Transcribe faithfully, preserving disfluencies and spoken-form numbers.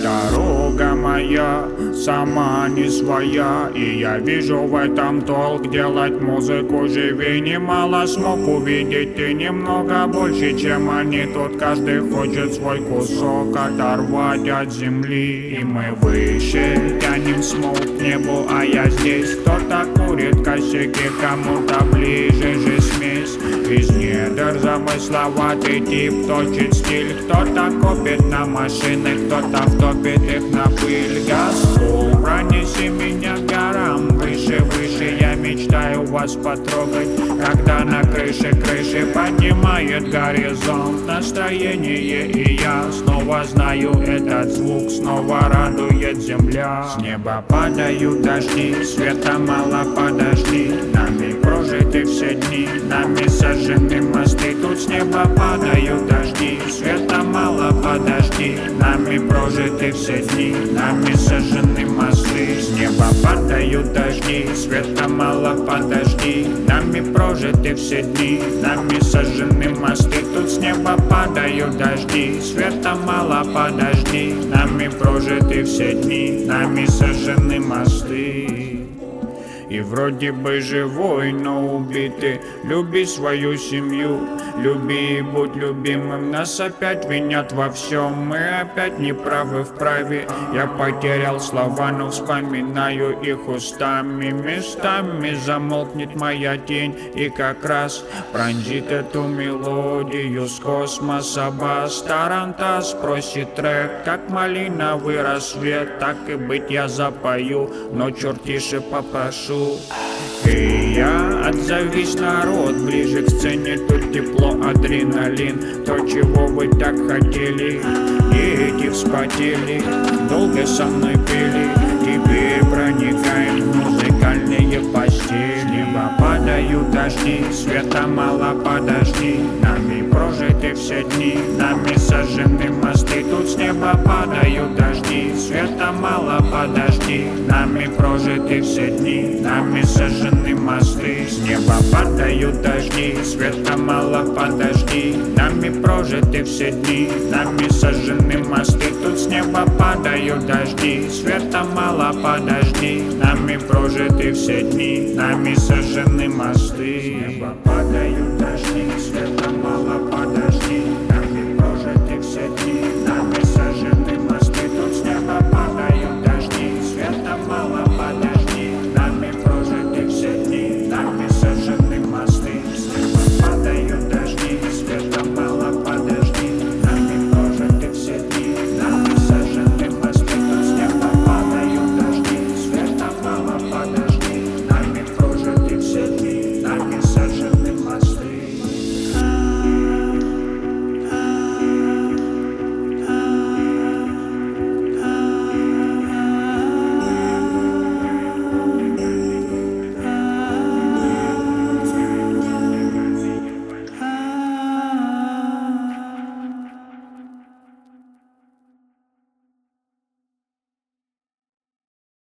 Дорога моя сама не своя, и я вижу в этом толк делать музыку живее. Немало смог увидеть и немного больше, чем они. Тут каждый хочет свой кусок оторвать от земли. И мы выше тянем смог к небу, а я здесь. Кто-то курит косяки, кому-то ближе же смесь. Из недр замысловатый тип точит стиль. Кто-то копит на машины, кто-то втопит их на пыль. Газфул, пронеси меня к горам, выше, выше. Я мечтаю вас потрогать, когда на крыше крыши поднимает горизонт настроение. И я снова знаю этот звук, снова радует земля. С неба падают дожди, света мало, подожди. Нами прожиты все дни, нами сожжены мосты. Тут с неба падают дожди, света мало, подожди. Нами прожиты все дни, нами сожжены мосты. С неба падают дожди, света мало, подожди. Нами прожиты все дни, нами сожжены мосты. Тут с неба падают дожди, света мало, подожди. Нами прожиты все дни, нами сожжены мосты. И вроде бы живой, но убитый. Люби свою семью, люби и будь любимым. Нас опять винят во всем, мы опять неправы в праве. Я потерял слова, но вспоминаю их устами. Местами замолкнет моя тень, и как раз пронзит эту мелодию с космоса бас. Тарантас просит трек, как малиновый рассвет. Так и быть я запою, но черт тише попрошу. И я отзовись, народ, ближе к сцене. Тут тепло, адреналин, то, чего вы так хотели. Дети вспотели, долго со мной пели. Теперь проникаем в музыкальные постели. С неба падают дожди, света мало, подожди. Нами прожиты все дни, нами сожжены мосты. Тут с неба падают дожди, света мало, подожди. Нами прожиты все дни, нами сожжены мосты. С неба падают дожди, света мало, подожди. Нами прожиты все дни, нами сожжены мосты. Тут с неба падают дожди, света мало, подожди. Нами прожиты все дни, нами сожжены мосты. С неба падают дожди, света мало, подожди.